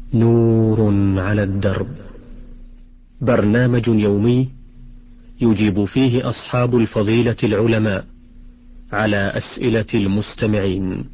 نور على الدرب، برنامج يومي يجيب فيه أصحاب الفضيلة العلماء على أسئلة المستمعين.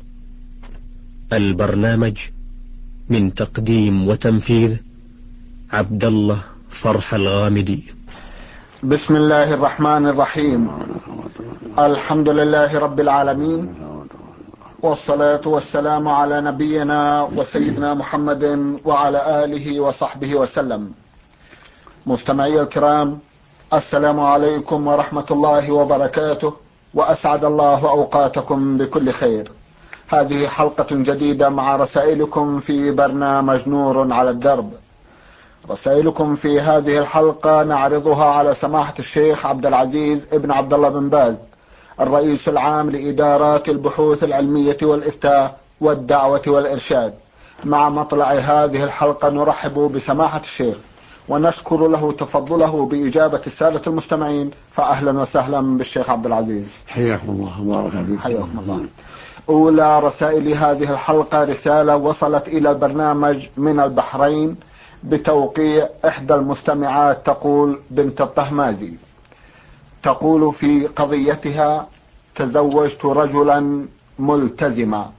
البرنامج من تقديم وتنفيذ عبد الله فرح الغامدي. بسم الله الرحمن الرحيم. الحمد لله رب العالمين، والصلاة والسلام على نبينا وسيدنا محمد وعلى آله وصحبه وسلم. مستمعي الكرام، السلام عليكم ورحمة الله وبركاته، وأسعد الله أوقاتكم بكل خير. هذه حلقة جديدة مع رسائلكم في برنامج نور على الدرب. رسائلكم في هذه الحلقة نعرضها على سماحة الشيخ عبد العزيز ابن عبد الله بن باز، الرئيس العام لإدارات البحوث العلمية والإفتاء والدعوة والإرشاد. مع مطلع هذه الحلقة نرحب بسماحة الشيخ ونشكر له تفضله بإجابة السادة المستمعين، فأهلا وسهلا بالشيخ عبد العزيز. حياكم الله وبارك فيكم. حياكم الله. أولى رسائل هذه الحلقة رسالة وصلت إلى البرنامج من البحرين بتوقيع إحدى المستمعات، تقول بنت الطهمازي، تقول في قضيتها: تزوجت رجلا ملتزما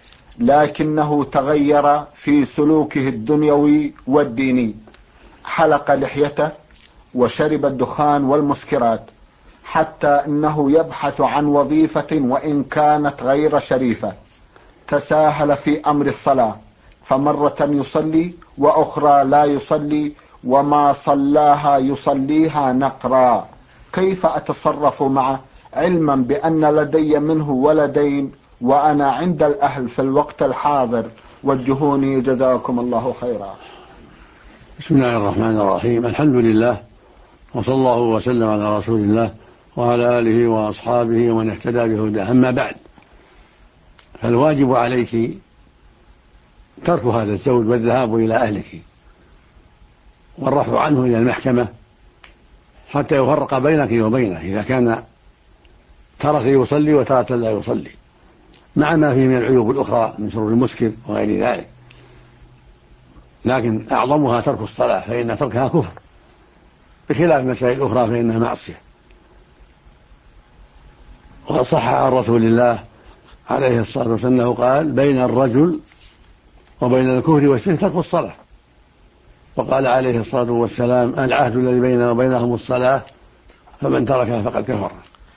لكنه تغير في سلوكه الدنيوي والديني، حلق لحيته وشرب الدخان والمسكرات، حتى انه يبحث عن وظيفة وان كانت غير شريفة. تساهل في امر الصلاة، فمرة يصلي واخرى لا يصلي، وما صلاها يصليها نقرا. كيف اتصرف معه علما بان لدي منه ولدين وانا عند الاهل في الوقت الحاضر؟ وجهوني جزاكم الله خيرا. بسم الله الرحمن الرحيم. الحمد لله، وصلى الله وسلم على رسول الله وعلى آله وأصحابه ومن اهتدى بهداه. أما بعد، فالواجب عليك ترك هذا الزوج والذهاب إلى أهلك والرفع عنه إلى المحكمة حتى يفرق بينك وبينه، إذا كان ترك يصلي وترك لا يصلي، مع ما فيه من العيوب الأخرى من شرب المسكر وغير ذلك. لكن أعظمها ترك الصلاة، فإن تركها كفر، بخلاف المسائل الأخرى فإنها معصية. وقد صح عن رسول الله عليه الصلاة والسلام أنه قال: بين الرجل وبين الكفر والشرك ترك الصلاة. وقال عليه الصلاة والسلام: العهد الذي بيننا وبينهم الصلاة، فمن تركها فقد كفر.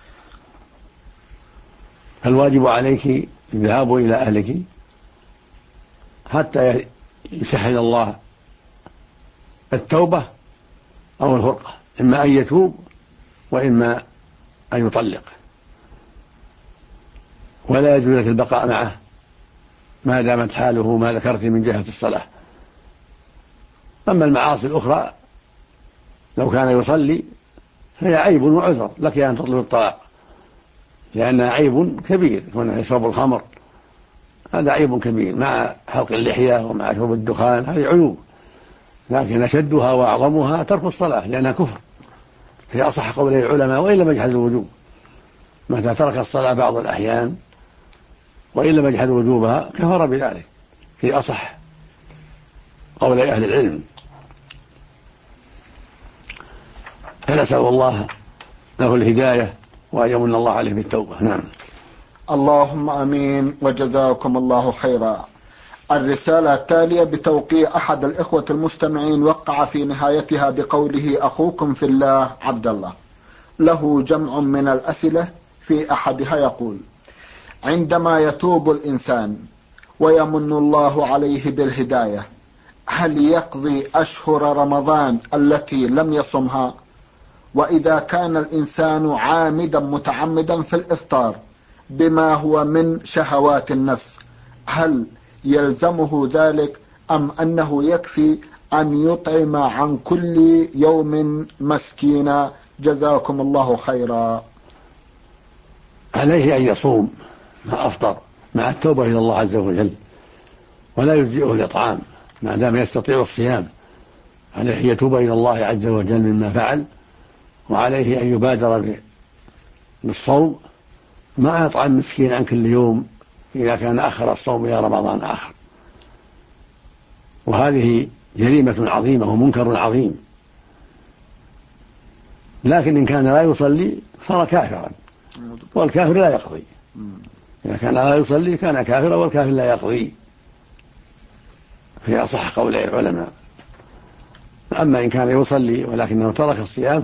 فالواجب عليك الذهاب إلى أهلك حتى يسهل الله التوبة أو الفرقة، إما أن يتوب وإما أن يطلق، ولا يجوز لك البقاء معه ما دامت حاله ما ذكرت من جهة الصلاة. أما المعاصي الأخرى لو كان يصلي فهي عيب وعذر لك أن تطلب الطلاق، لأنها عيب كبير، كونه يشرب الخمر هذا عيب كبير، مع حلق اللحية ومع شرب الدخان هذه عيوب. لكن أشدها وأعظمها ترك الصلاة، لأنها كفر في أصح قولي العلماء، وإن لم يجحد الوجوب. متى ترك الصلاة بعض الأحيان وإن لم يجحد وجوبها كفر بذلك في أصح قولي أهل العلم. فنسأل الله له الهداية وأن يمن الله عليه بالتوبة. نعم. اللهم امين، وجزاكم الله خيرا. الرسالة التالية بتوقيع احد الاخوة المستمعين، وقع في نهايتها بقوله: اخوكم في الله عبد الله. له جمع من الاسئلة، في احدها يقول: عندما يتوب الانسان ويمن الله عليه بالهداية، هل يقضي اشهر رمضان التي لم يصمها؟ واذا كان الانسان عامدا متعمدا في الافطار بما هو من شهوات النفس، هل يلزمه ذلك أم أنه يكفي أن يطعم عن كل يوم مسكينا؟ جزاكم الله خيرا. عليه أن يصوم ما أفطر مع التوبة إلى الله عز وجل، ولا يجزئه الإطعام ما دام يستطيع الصيام. عليه أن يتوب إلى الله عز وجل مما فعل، وعليه أن يبادر بالصوم ما يطعم مسكين عن كل يوم إذا كان أخر الصوم إلى رمضان آخر. وهذه جريمة عظيمة ومنكر عظيم. لكن إن كان لا يصلي صار كافرا، والكافر لا يقضي. إذا كان لا يصلي كان كافرا، والكافر لا يقضي، في أصح قولي العلماء. أما إن كان يصلي ولكنه ترك الصيام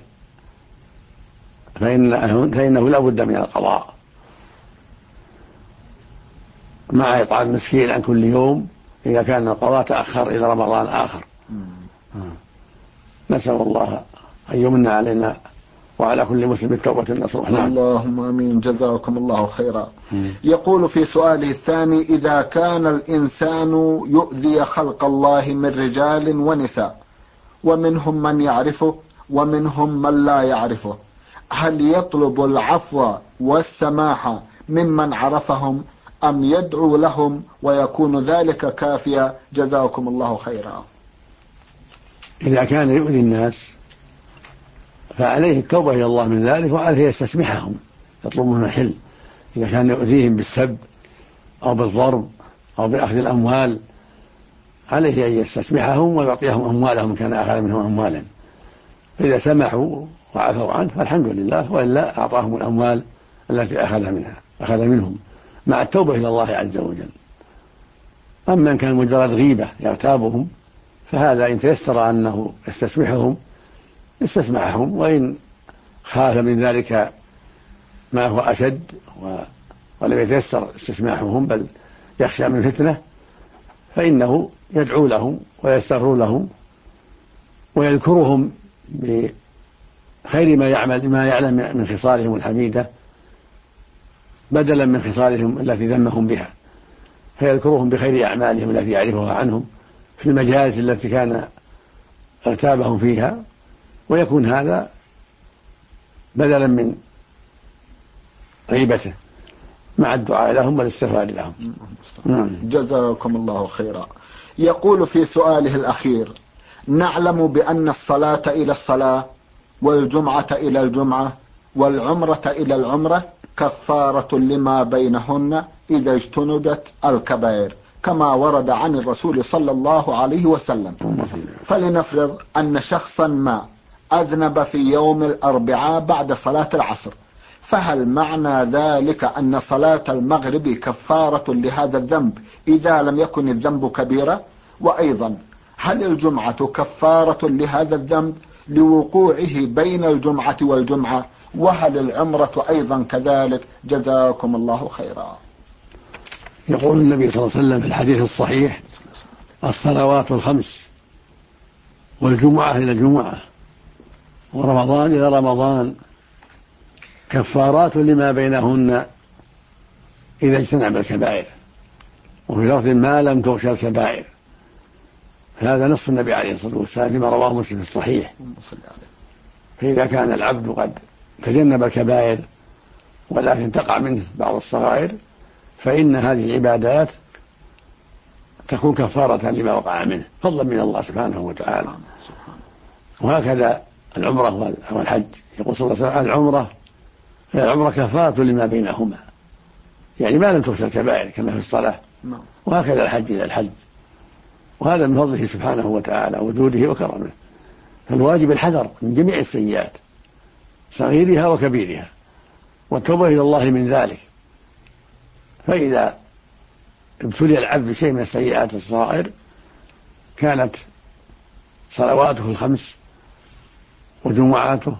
فإنه لا بد من القضاء مع إطعام مسكين عن كل يوم إذا كان القضاء تأخر إلى رمضان آخر. نسأل الله أن يمن علينا وعلى كل مسلم التوبة النصوح. اللهم آمين، جزاكم الله خيرا. يقول في سؤاله الثاني: إذا كان الإنسان يؤذي خلق الله من رجال ونساء ومنهم من يعرفه ومنهم من لا يعرفه، هل يطلب العفو والسماح ممن عرفهم أم يدعو لهم ويكون ذلك كافيا؟ جزاكم الله خيرا. إذا كان يؤذي الناس فعليه التوبة إلى الله من ذلك، وعليه يستسمحهم، يطلب منهم الحل. إذا كان يؤذيهم بالسب أو بالضرب أو بأخذ الأموال عليه أن يستسمحهم ويعطيهم أموالهم كان أخذ منهم أموالا. فإذا سمحوا وعفوا عنه فالحمد لله، وإلا أعطاهم الأموال التي أخذ منهم مع التوبة إلى الله عز وجل. أما إن كان مجرد غيبة يغتابهم فهذا إن تيسر أنه يستسمحهم استسمحهم، وإن خاف من ذلك ما هو أشد ولم يتيسر استسماحهم بل يخشى من فتنة فإنه يدعو لهم ويستغفر لهم ويذكرهم بخير ما يعلم من خصالهم الحميدة بدلا من خصالهم التي ذمهم بها، فيذكرهم بخير أعمالهم التي يعرفها عنهم في المجالس التي كان اغتابهم فيها، ويكون هذا بدلا من غيبته مع الدعاء لهم والاستغفار لهم. جزاكم الله خيرا. يقول في سؤاله الأخير: نعلم بأن الصلاة إلى الصلاة والجمعة إلى الجمعة والعمرة إلى العمرة كفارة لما بينهن إذا اجتنبت الكبائر كما ورد عن الرسول صلى الله عليه وسلم. فلنفرض أن شخصا ما أذنب في يوم الأربعاء بعد صلاة العصر، فهل معنى ذلك أن صلاة المغرب كفارة لهذا الذنب إذا لم يكن الذنب كبيرا؟ وأيضا هل الجمعة كفارة لهذا الذنب لوقوعه بين الجمعة والجمعة؟ وهل العمرة أيضا كذلك؟ جزاكم الله خيرا. يقول النبي صلى الله عليه وسلم في الحديث الصحيح: الصلوات الخمس والجمعة إلى الجمعة ورمضان إلى رمضان كفارات لما بينهن إذا اجتنب الكبائر، وفي لفظ ما لم تغش الكبائر. هذا نص النبي عليه الصلاة والسلام فيما رواه مسلم في الصحيح. فإذا كان العبد قد تجنب الكبائر ولكن تقع منه بعض الصغائر فإن هذه العبادات تكون كفارة لما وقع منه فضلا من الله سبحانه وتعالى. وهكذا العمرة والحج. يقول صلى الله عليه وسلم: العمرة كفارة لما بينهما، يعني ما لم تغش الكبائر كما في الصلاة. وهكذا الحج إلى الحج. وهذا من فضله سبحانه وتعالى وجوده وكرمه. فالواجب الحذر من جميع السيئات صغيرها وكبيرها والتوبة إلى الله من ذلك. فإذا ابتلي العبد بشيء من السيئات الصغائر كانت صلواته الخمس وجمعاته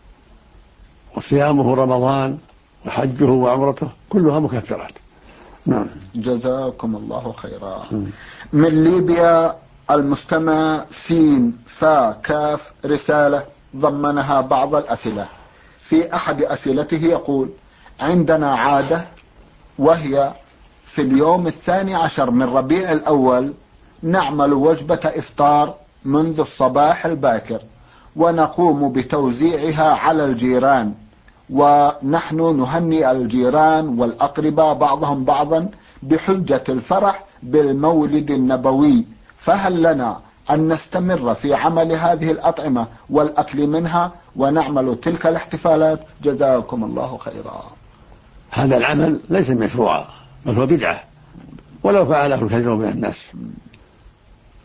وصيامه رمضان وحجه وعمرته كلها مكفرات. نعم. جزاكم الله خيرا. من ليبيا المستمع سين فا كاف رسالة ضمنها بعض الأسئلة. في أحد أسئلته يقول: عندنا عادة وهي في اليوم 12 من ربيع الأول نعمل وجبة إفطار منذ الصباح الباكر ونقوم بتوزيعها على الجيران، ونحن نهنئ الجيران والأقرباء بعضهم بعضا بحجة الفرح بالمولد النبوي، فهل لنا أن نستمر في عمل هذه الأطعمة والأكل منها ونعمل تلك الاحتفالات؟ جزاكم الله خيرا. هذا العمل ليس مشروعا بل هو بدعة ولو فعله الكثير من الناس،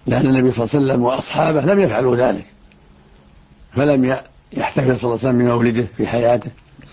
لأن النبي صلى الله عليه وسلم وأصحابه لم يفعلوا ذلك، فلم يحتفل صلى الله عليه وسلم بمولده في حياته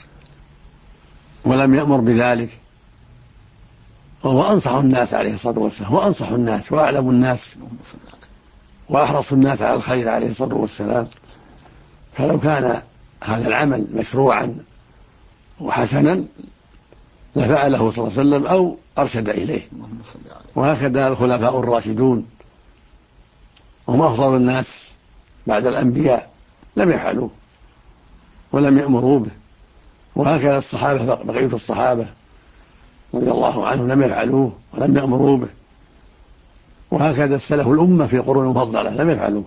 ولم يأمر بذلك، وهو أنصح الناس عليه الصلاة والسلام، وأنصح الناس وأعلم الناس وأحرص الناس على الخير عليه الصلاة والسلام. فلو كان هذا العمل مشروعا وحسنا لفعله صلى الله عليه وسلم أو أرشد إليه. وهكذا الخلفاء الراشدون هم أفضل الناس بعد الأنبياء لم يفعلوه ولم يأمروا به، وهكذا الصحابة بقية الصحابة رضي الله عنهم لم يفعلوه ولم يأمروا به، وهكذا السلف الأمة في القرون المفضلة لم يفعلوه،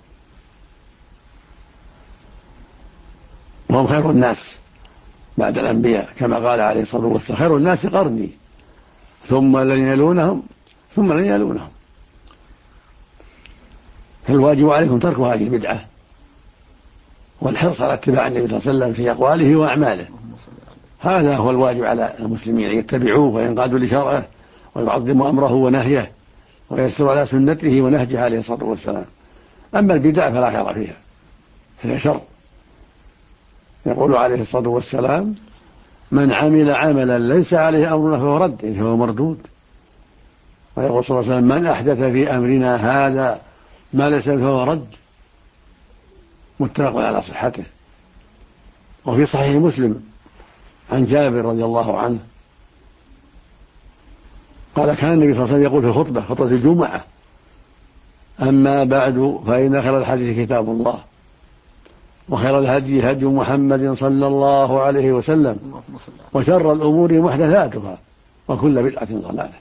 وهم خير الناس بعد الأنبياء كما قال عليه الصلاة والسلام: خير الناس قرني ثم لن يلونهم ثم لن يلونهم. فالواجب عليكم ترك هذه البدعة والحرص على اتباع النبي صلى الله عليه وسلم في أقواله وأعماله، هذا هو الواجب على المسلمين، أن يتبعوه وينقادوا لشرعه ويعظموا أمره ونهيه ويسروا على سنته ونهجه عليه الصلاة والسلام. أما البدع فلا خير فيها، هي شر. يقول عليه الصلاة والسلام: من عمل عملا ليس عليه أمرنا فهو رد، فهو مردود. ويقول صلى الله عليه وسلم: من أحدث في أمرنا هذا ما ليس فهو رد. متفق على صحته. وفي صحيح مسلم عن جابر رضي الله عنه قال: كان النبي صلى الله عليه وسلم يقول في خطبة الجمعة: أما بعد فإن خير الحديث كتاب الله، وخير الهدي هدي محمد صلى الله عليه وسلم، وشر الأمور محدثاتها، وكل بدعة ضلالة.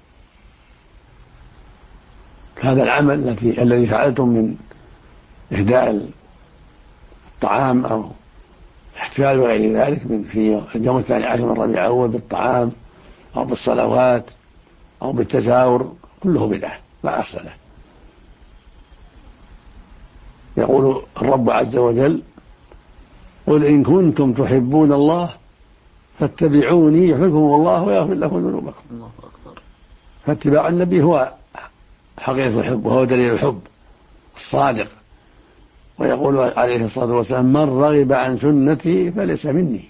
هذا العمل الذي فعلتم من إهداء الطعام أو الاحتفال بغير ذلك في اليوم 12 من ربيع الأول بالطعام أو بالصلوات أو بالتزاور كله بدعة لا أصل له. يقول الرب عز وجل: قل إن كنتم تحبون الله فاتبعوني يحببكم الله ويغفر لكم ذنوبكم. فاتباع النبي هو حقيقة الحب وهو دليل الحب الصادق. ويقول عليه الصلاة والسلام: من رغب عن سنتي فليس مني.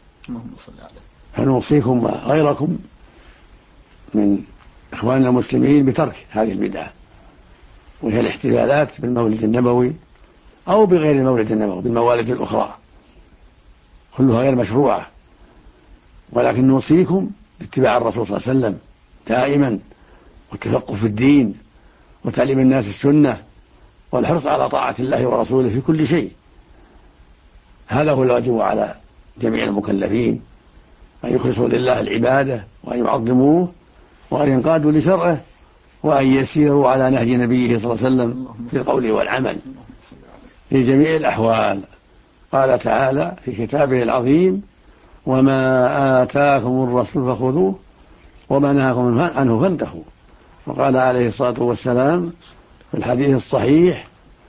فنوصيكم وغيركم من إخواننا المسلمين بترك هذه البدعة، وهي الاحتفالات بالمولد النبوي أو بغير المولد النبوي بالموالد الأخرى، كلها غير مشروعة، ولكن نوصيكم باتباع الرسول صلى الله عليه وسلم دائما، والتفقه في الدين، وتعليم الناس السنة، والحرص على طاعة الله ورسوله في كل شيء. هذا هو الواجب على جميع المكلفين، أن يخلصوا لله العبادة وأن يعظموه وأن ينقادوا لشرعه وأن يسيروا على نهج نبيه صلى الله عليه وسلم في القول والعمل في جميع الأحوال. قال تعالى في كتابه العظيم: وما آتاكم الرسول فخذوه وما نهاكم عنه فانتهوا. وقال عليه الصلاة والسلام في الحديث الصحيح: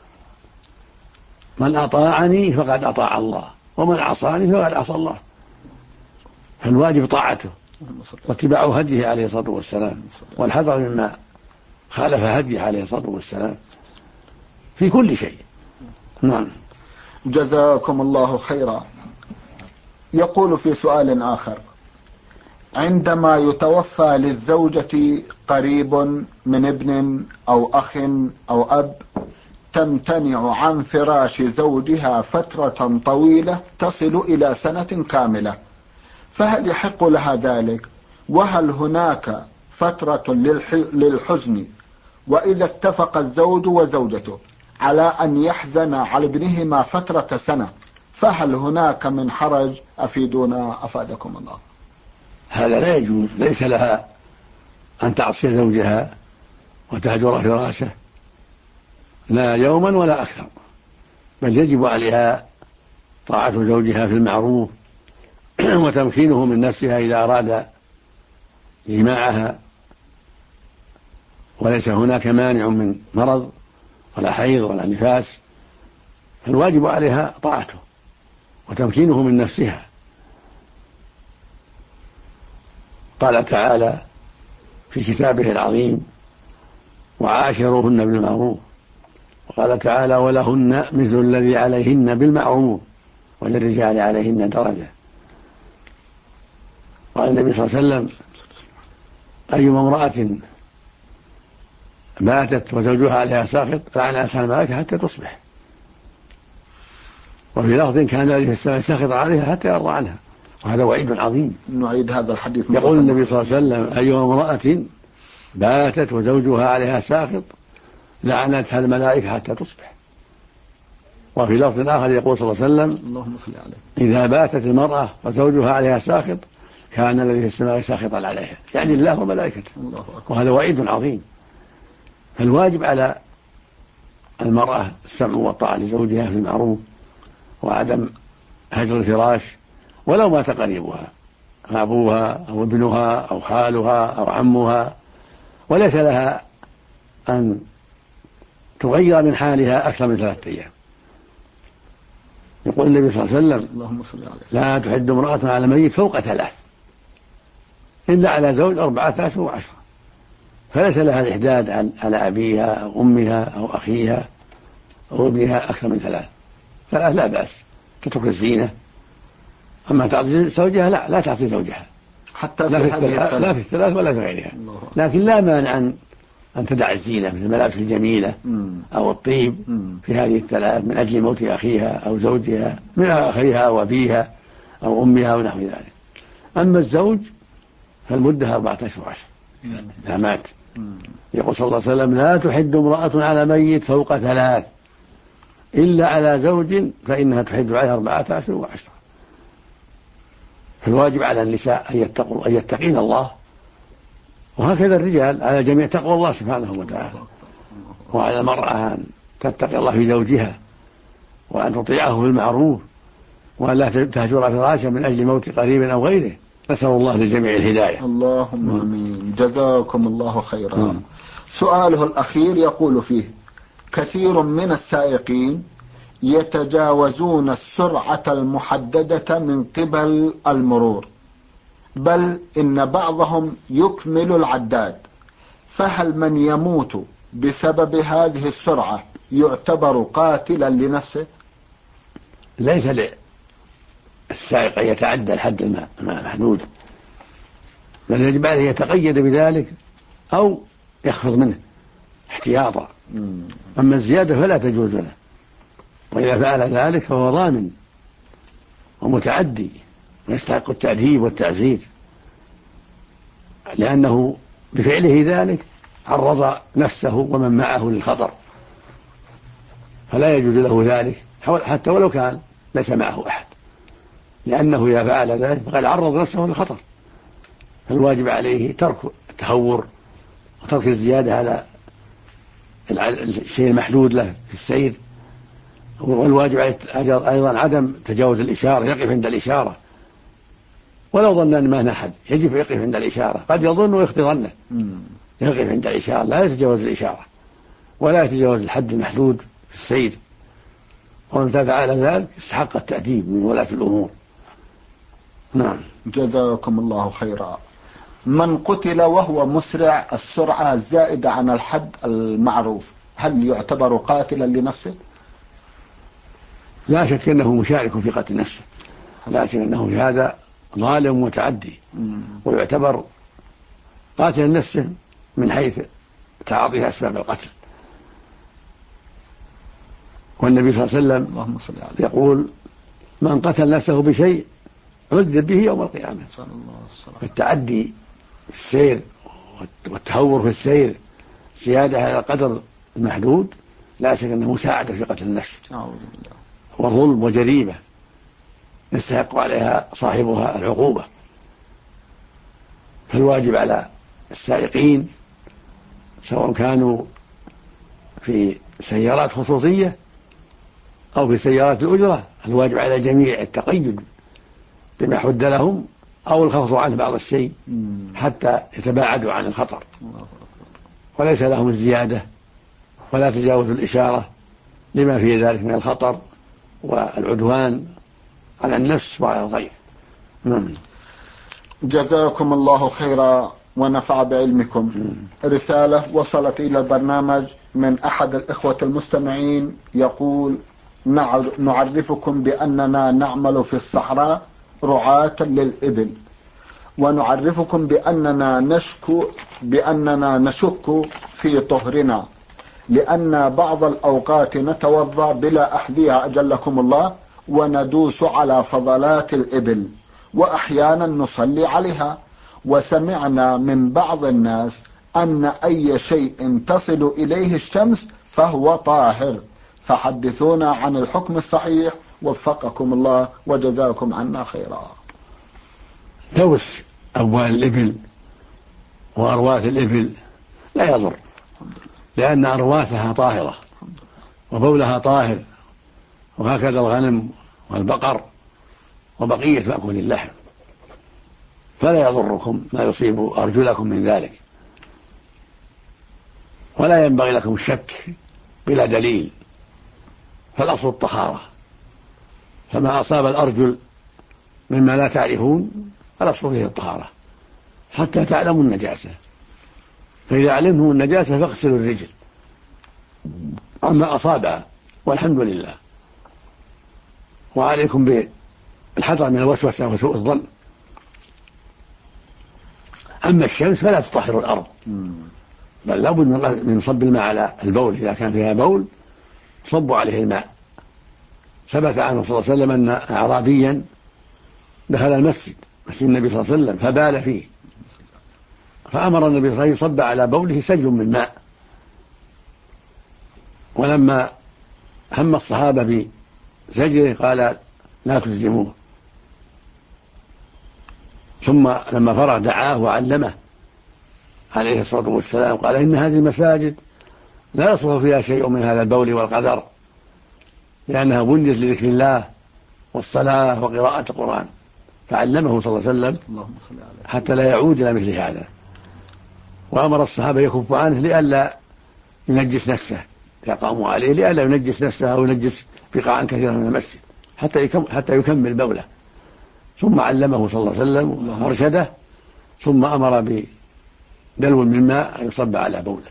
من أطاعني فقد أطاع الله ومن عصاني فقد عصى الله. فالواجب طاعته واتباع هديه عليه الصلاة والسلام، والحذر مما خالف هديه عليه الصلاة والسلام في كل شيء. نعم. جزاكم الله خيرا. يقول في سؤال آخر: عندما يتوفى للزوجة قريب من ابن أو أخ أو أب تمتنع عن فراش زوجها فترة طويلة تصل إلى سنة كاملة، فهل يحق لها ذلك؟ وهل هناك فترة للحزن؟ وإذا اتفق الزوج وزوجته على أن يحزن على ابنهما فترة سنة فهل هناك من حرج؟ أفيدونا أفادكم الله. هذا لا يجوز، ليس لها أن تعصي زوجها وتهجر فراشه لا يوما ولا أكثر، بل يجب عليها طاعة زوجها في المعروف وتمكينه من نفسها إذا أراد جماعها، وليس هناك مانع من مرض ولا حيض ولا نفاس، فالواجب عليها طاعته وتمكينه من نفسها. قال تعالى في كتابه العظيم: وعاشروهن بالمعروف. وقال تعالى ولهن مثل الذي عليهن بالمعروف وللرجال عليهن درجة. قال النبي صلى الله عليه وسلم أيما امرأة ماتت وزوجها عليها ساخط لعنتها الملائكة حتى تصبح. وفي لفظ كان الذي في السماء ساخط عليها حتى يرضى عنها، وهذا وعيد عظيم. نعيد هذا الحديث. يقول النبي صلى الله عليه وسلم أيما امرأة باتت وزوجها عليها ساخط لعنتها الملائكة حتى تصبح. وفي لفظ آخر يقول صلى الله عليه وسلم اللهم صل عليه إذا باتت المرأة وزوجها عليها ساخط كان الذي في السماء ساخطا عليها، يعني الله وملائكته. وهذا وعيد عظيم. فالواجب على المرأة السمع والطاعة لزوجها في المعروف وعدم هجر الفراش ولو مات قريبها أبوها أو ابنها أو خالها أو عمها، وليس لها أن تغير من حالها أكثر من 3 أيام. يقول النبي صلى الله عليه وسلم اللهم صل عليه لا تحد امرأة على ميت فوق 3 إلا على زوج 4 أشهر و10، فليس لها الإحداد على أبيها أو أمها أو أخيها أو ابنها أكثر من 3 لا بأس تترك الزينة. أما تعطي زوجها لا تعطي زوجها حتى لا في الثلاث ولا في غيرها، لكن لا مانع أن تدع الزينة مثل الملابس الجميلة أو الطيب في هذه ال3 من أجل موت أخيها أو زوجها من أخيها أو أبيها أو أمها ونحو ذلك. أما الزوج فالمدة 4 أشهر و10 إذا مات. يقول صلى الله عليه وسلم لا تحد امرأة على ميت فوق 3 إلا على زوج فإنها تحد عليها 4 أشهر و10. فالواجب على النساء أن يتقين الله، وهكذا الرجال على جميع تقوى الله سبحانه وتعالى. وعلى المرأة أن تتقي الله في زوجها وأن تطيعه في المعروف وأن لا تهجر فراشا من أجل موت قريب أو غيره. نسأل الله للجميع الهداية. اللهم آمين. جزاكم الله خيرا. سؤاله الأخير يقول فيه كثير من السائقين يتجاوزون السرعة المحددة من قبل المرور، بل إن بعضهم يكمل العداد، فهل من يموت بسبب هذه السرعة يعتبر قاتلا لنفسه؟ ليس للسائق أن يتعدى الحد المحدود، بل يجب عليه يتقيد بذلك أو يخفض منه احتياطا. أما الزيادة فلا تجوز له، وإذا فعل ذلك فهو ضامن ومتعدي ويستحق التأديب والتعزير، لأنه بفعله ذلك عرض نفسه ومن معه للخطر، فلا يجوز له ذلك حتى ولو كان ليس معه أحد، لأنه إذا فعل ذلك فقد عرض نفسه للخطر. فالواجب عليه ترك التهور وترك الزيادة على الشيء المحدود له في السير. والواجب عليه أيضا عدم تجاوز الإشارة، يقف عند الإشارة ولو ظن أن ما أحد، يجب يقف عند الإشارة، قد يظن ويخطئ ظنه، يقف عند الإشارة لا يتجاوز الإشارة ولا يتجاوز الحد المحدود في السير. ومن فعل ذلك استحق التأديب من ولاة الأمور. نعم. جزاكم الله خيرا. من قتل وهو مسرع السرعة الزائدة عن الحد المعروف هل يعتبر قاتلا لنفسه؟ لا شك أنه مشارك في قتل نفسه، لكن أنه في هذا ظالم متعدي ويعتبر قاتل نفسه من حيث تعاطيه أسباب القتل. والنبي صلى الله عليه وسلم يقول من قتل نفسه بشيء عذب به يوم القيامة. التعدي في السير والتهور في السير زيادة على القدر المحدود لا شك أنه مساعدة في قتل النفس وظلم وجريمة يستحق عليها صاحبها العقوبة. فالواجب على السائقين سواء كانوا في سيارات خصوصية أو في سيارات الأجرة، الواجب على الجميع التقيد بما حد لهم أو الخفض عنه بعض الشيء حتى يتباعدوا عن الخطر، وليس لهم الزيادة ولا تجاوز الإشارة لما في ذلك من الخطر والعدوان على النفس وعلى الغير. جزاكم الله خيرا. ونفع بعلمكم. رسالة وصلت إلى البرنامج من أحد الإخوة المستمعين يقول: نعرفكم بأننا نعمل في الصحراء رعاة للإبل، ونعرفكم بأننا نشك في طهرنا، لأن بعض الأوقات نتوضأ بلا أحذية أجلكم الله، وندوس على فضلات الإبل، وأحيانا نصلي عليها. وسمعنا من بعض الناس أن أي شيء تصل إليه الشمس فهو طاهر، فحدثونا عن الحكم الصحيح وفقكم الله وجزاكم عنا خيرا. دوس أبوال الإبل وأرواث الإبل لا يضر، لأن أرواثها طاهرة وبولها طاهر، وهكذا الغنم والبقر وبقية مأكول اللحم، فلا يضركم ما يصيب أرجلكم من ذلك، ولا ينبغي لكم الشك بلا دليل، فالأصل الطهارة، فما أصاب الأرجل مما لا تعرفون الأصل فيه الطهارة حتى تعلموا النجاسة، فإذا علمتم النجاسة فاغسلوا الرجل عما أصابها والحمد لله. وعليكم بالحذر من الوسوسة وسوء الظن. أما الشمس فلا تطهر الأرض، بل لابد من صب الماء على البول، إذا كان فيها بول صبوا عليه الماء. ثبت عنه صلى الله عليه وسلم أن أعرابيا دخل مسجد النبي صلى الله عليه وسلم فبال فيه، فأمر النبي صلى الله عليه وسلم يصب على بوله سجل من ماء. ولما هم الصحابة بزجره قال لا تسجموه، ثم لما فرغ دعاه وعلمه عليه الصلاة والسلام، قال إن هذه المساجد لا يصلح فيها شيء من هذا البول والقدر، لأنها بنيت لذكر الله والصلاة وقراءة القرآن، فعلمه صلى الله عليه وسلم حتى لا يعود إلى مثل هذا. وأمر الصحابة يكف عنه لئلا ينجس نفسه، يقاموا عليه لئلا ينجس نفسه أو ينجس بقاعا كثيرا من المسجد حتى يكمل بوله. ثم علمه صلى الله عليه وسلم وارشده، ثم أمر بدلو من ماء أن يصب على بوله،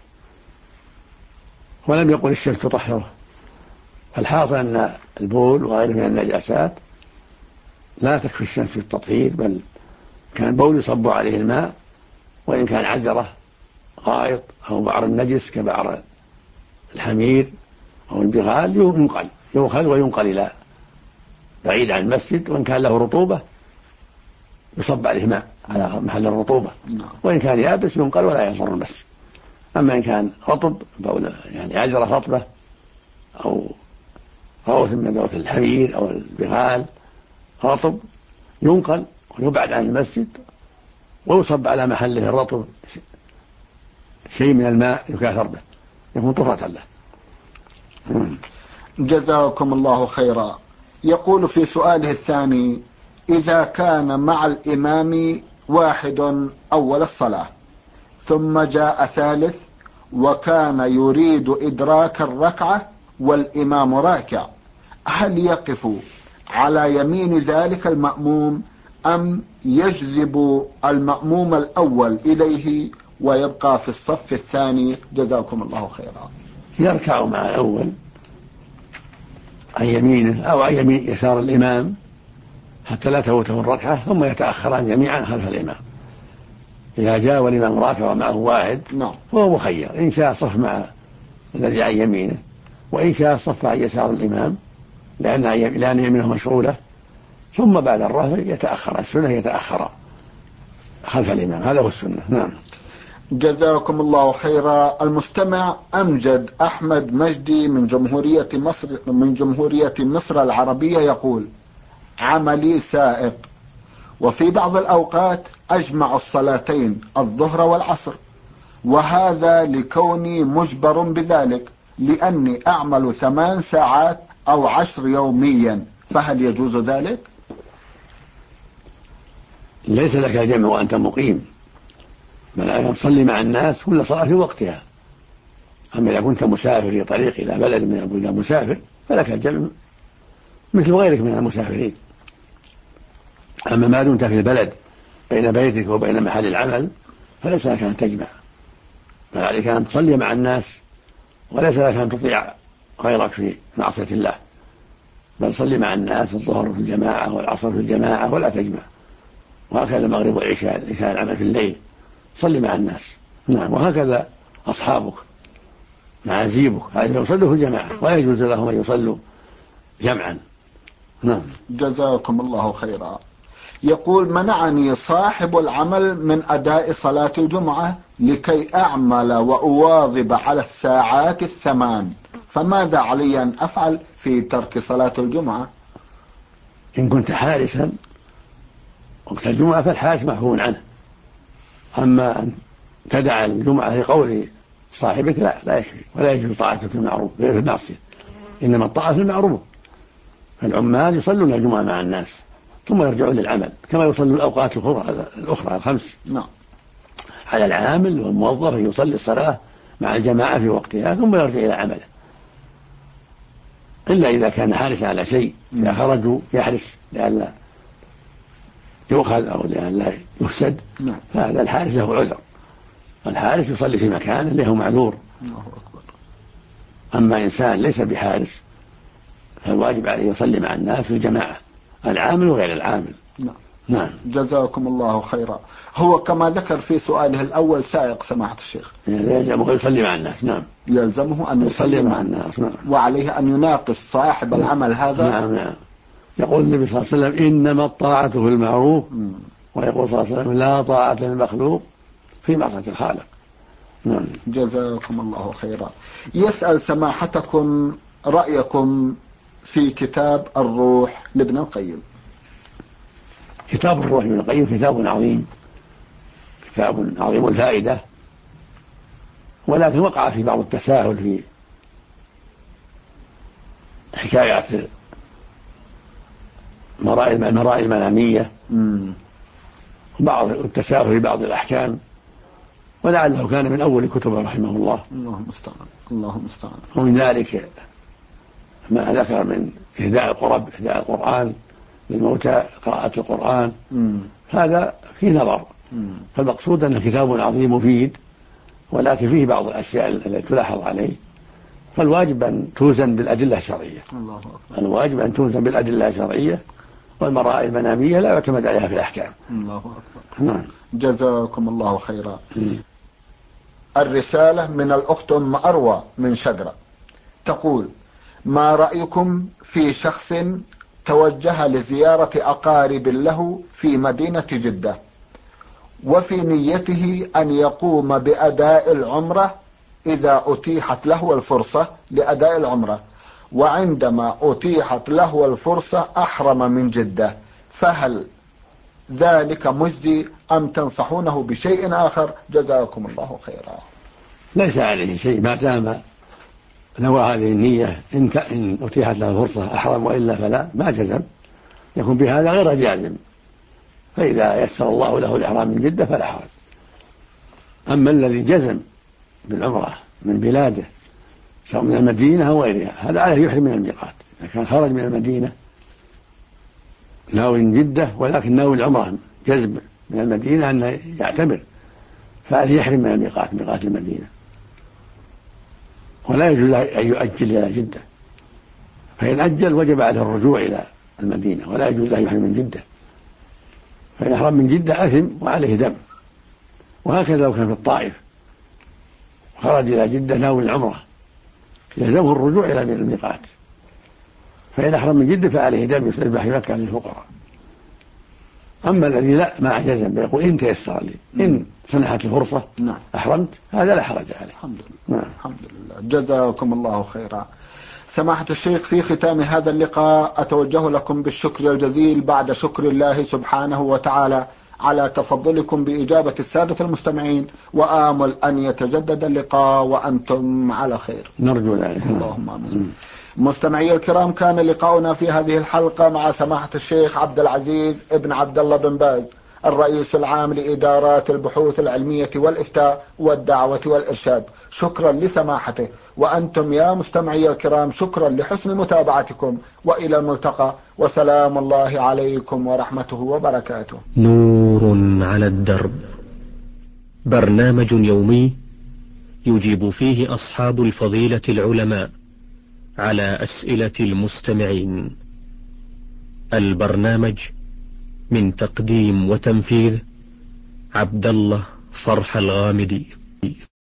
ولم يقل الشمس تطهره. فالحاصل أن البول وغيره من النجاسات لا تكفي الشمس في التطهير، بل كان بول يصب عليه الماء، وإن كان عذرة غائط أو بعر النجس كبعر الحمير أو البغال يؤخذ وينقل إلى بعيد عن المسجد، وإن كان له رطوبة يصب عليه ماء على محل الرطوبة، وإن كان يابس ينقل ولا يضر المسجد. أما إن كان رطب يعني عذرة رطبة أو روث من روث الحمير أو البغال رطب ينقل ويبعد عن المسجد ويصب على محله الرطب شيء من الماء يكاثر به، يكون طهرة له. جزاكم الله خيرا. يقول في سؤاله الثاني: إذا كان مع الإمام واحد أول الصلاة ثم جاء ثالث وكان يريد إدراك الركعة والإمام راكع، هل يقف على يمين ذلك المأموم أم يجذب المأموم الأول إليه ويبقى في الصف الثاني؟ جزاكم الله خيرا. يركع مع الأول عن يمينه أو عن يمين يسار الإمام حتى لا تفوته الركعة، ثم يتأخران جميعا خلف الإمام. إذا جاء والإمام راكع ومعه واحد فهو مخير، إن شاء صف مع الذي عن يمينه، وإن شاء صف عن يسار الإمام لأن يمينه مشغولة، ثم بعد الرفع يتأخر. السنة يتأخر خلف الإمام، هذا هو السنة. نعم. جزاكم الله خيرا. المستمع أمجد أحمد مجدي من جمهورية مصر العربية يقول: عملي سائق، وفي بعض الأوقات أجمع الصلاتين الظهر والعصر، وهذا لكوني مجبر بذلك لأني أعمل 8 ساعات أو 10 يوميا، فهل يجوز ذلك؟ ليس لك جمع وأنت مقيم، بل تصلي مع الناس كل صلاة في وقتها. أما إذا كنت مسافر في طريق إلى بلد من البلدان مسافر فلك الجمع مثل غيرك من المسافرين. أما ما دمت في البلد بين بيتك وبين محل العمل فليس لك أن تجمع، بل عليك أن تصلي مع الناس، وليس لك أن تطيع غيرك في معصية الله، بل صلي مع الناس الظهر في الجماعة والعصر في الجماعة ولا تجمع، وهكذا المغرب والعشاء إذا كان العمل في الليل صلي مع الناس. نعم. وهكذا أصحابك معازيبك هذه يصلوا في الجماعة ولا يجوز لهم أن يصلوا جمعا. نعم. جزاكم الله خيرا. يقول: منعني صاحب العمل من أداء صلاة الجمعة لكي أعمل وأواظب على الساعات 8، فماذا علي أن أفعل في ترك صلاة الجمعة؟ إن كنت حارسا وقت الجمعة فالحارس محفوظ عنه، أما أن تدع الجمعة لقول صاحبك لا يكفي، ولا يجوز طاعته في المعروف غير في المعصية، إنما الطاعة في المعروف. فالعمال يصلون الجمعة مع الناس ثم يرجعون للعمل كما يصلوا الأوقات الأخرى الخمس. نعم. على العامل والموظف يصلي الصلاة مع الجماعة في وقتها ثم يرجع إلى عمله، إلا إذا كان حارسا على شيء، إذا خرجوا يحرس لئلا يؤخذ أو لئلا يفسد، فهذا الحارس له عذر، الحارس يصلي في مكانه له معذور. أما إنسان ليس بحارس فالواجب عليه يصلي مع الناس في الجماعة، العامل وغير العامل. نعم. جزاكم الله خيرا. هو كما ذكر في سؤاله الأول سائق سماحة الشيخ يلزمه يصلي مع الناس. نعم. يلزمه أن يصلي مع الناس. نعم. وعليه أن يناقش صاحب العمل هذا. نعم. يقول النبي صلى الله عليه وسلم: إنما الطاعة في المعروف، ويقول صلى الله عليه وسلم: لا طاعة للمخلوق في معصية الخالق. نعم. جزاكم الله خيرا. يسأل سماحتكم رأيكم في كتاب الروح لابن القيم. كتاب الروح لابن القيم كتاب عظيم، كتاب عظيم الفائدة، ولكن وقع في بعض التساهل في حكايات المرائي المنامية، وبعض التساهل في بعض الأحكام، ولعله كان من أول كتبه رحمه الله. اللهم استعان. اللهم استعان. ومن ذلك ما ذكر من إهداء القرآن للموتى، قراءة القرآن، هذا فيه نظر. فالمقصود أنه كتاب عظيم مفيد، ولكن فيه بعض الأشياء التي تلاحظ عليه، فالواجب أن توزن بالأدلة الشرعية. الله أكبر. الواجب أن توزن بالأدلة الشرعية، والمرائي المنامية لا يعتمد عليها في الأحكام. الله أكبر. نعم. جزاكم الله خيرا. الرسالة من الأخت أم أروى من شجرة تقول: ما رأيكم في شخص توجه لزيارة أقارب له في مدينة جدة، وفي نيته أن يقوم بأداء العمرة إذا أتيحت له الفرصة لأداء العمرة، وعندما أتيحت له الفرصة أحرم من جدة، فهل ذلك مجزي أم تنصحونه بشيء آخر؟ جزاكم الله خيرا. ليس عليه شيء ما دام نوى هذه النية، إن أتيحت له الفرصة أحرم، وإلا فلا، ما جزم، يكون بهذا غير جازم، فإذا يسر الله له الإحرام من جدة فلا حرج. أما الذي جزم بالعمرة من بلاده سواء من المدينة أو غيرها، هذا عليه يحرم من الميقات. إذا كان خرج من المدينة ناوي جدة ولكن ناوي العمرة جزم من المدينة أن يعتمر، فعليه يحرم من الميقات، ميقات المدينة، ولا يجوز أن يؤجل إلى جدة، فإن أجل وجب عليه الرجوع إلى المدينة، ولا يجوز أن يحرم من جدة، فإن أحرم من جدة أثم وعليه دم. وهكذا لو كان في الطائف خرج إلى جدة ناوي العمرة يلزمه الرجوع إلى الميقات، فإن أحرم من جدة فعليه دم يذبح في مكة للفقراء. أما الذي لا ما جزم يقول إن تيسر لي، إن سنحت الفرصة أحرمت، هذا لا حرج عليه. الحمد لله. الحمد لله. جزاكم الله خيرا. سماحة الشيخ، في ختام هذا اللقاء أتوجه لكم بالشكر الجزيل بعد شكر الله سبحانه وتعالى على تفضلكم بإجابة السادة المستمعين، وآمل أن يتجدد اللقاء وأنتم على خير. نرجو ذلك. اللهم آمين. مستمعي الكرام، كان لقاؤنا في هذه الحلقة مع سماحة الشيخ عبد العزيز ابن عبد الله بن باز، الرئيس العام لإدارات البحوث العلمية والإفتاء والدعوة والإرشاد. شكرا لسماحته، وأنتم يا مستمعي الكرام شكرا لحسن متابعتكم، وإلى الملتقى، وسلام الله عليكم ورحمته وبركاته. نور على الدرب. برنامج يومي يجيب فيه أصحاب الفضيلة العلماء على أسئلة المستمعين. البرنامج من تقديم وتنفيذ عبد الله فرح الغامدي.